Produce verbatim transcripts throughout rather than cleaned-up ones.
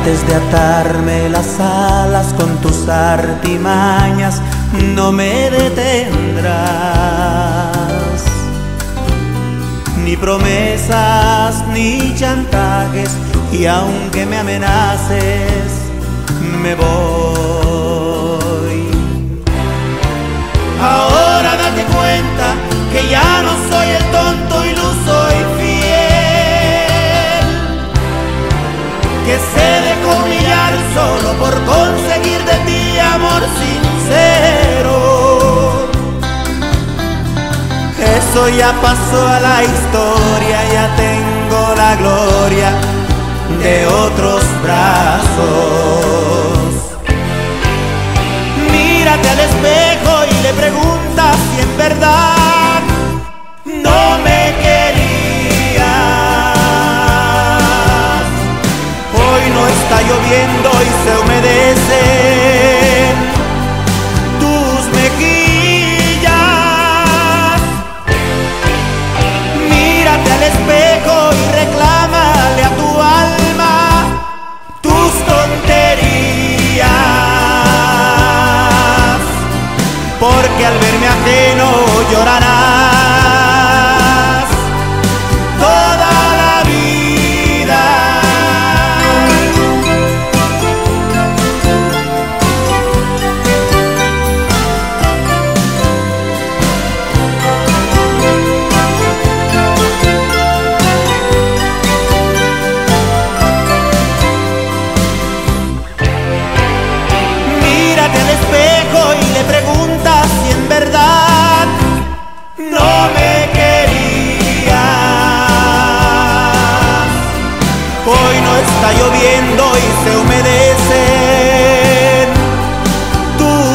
trates de atarme las alas con tus artimañas, no me detendrás. Ni promesas ni chantajes, y aunque me amenaces, me voy. Ahora date cuenta que ya no soy el tonto iluso y fiel, que se dejó humillar solo por conseguir de ti amor sincero. Eso ya pasó a la historia, ya tengo la gloria de otros brazos. Mírate al espejo y le preguntas si en verdad no me querías. Hoy no está lloviendo y se humedece tus mejillas. Mírate al espejo y reclámale a tu alma tus tonterías, porque al verme ajeno llorarás toda la vida. Mírate al espejo y le preguntas si en verdad no me querías. Hoy no está lloviendo y se humedecen tus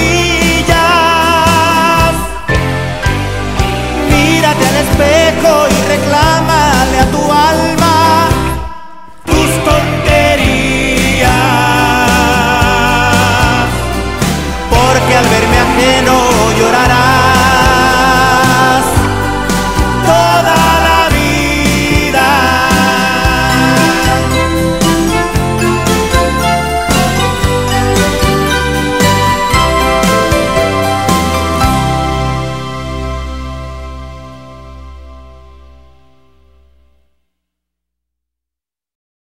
mejillas. Mírate al espejo y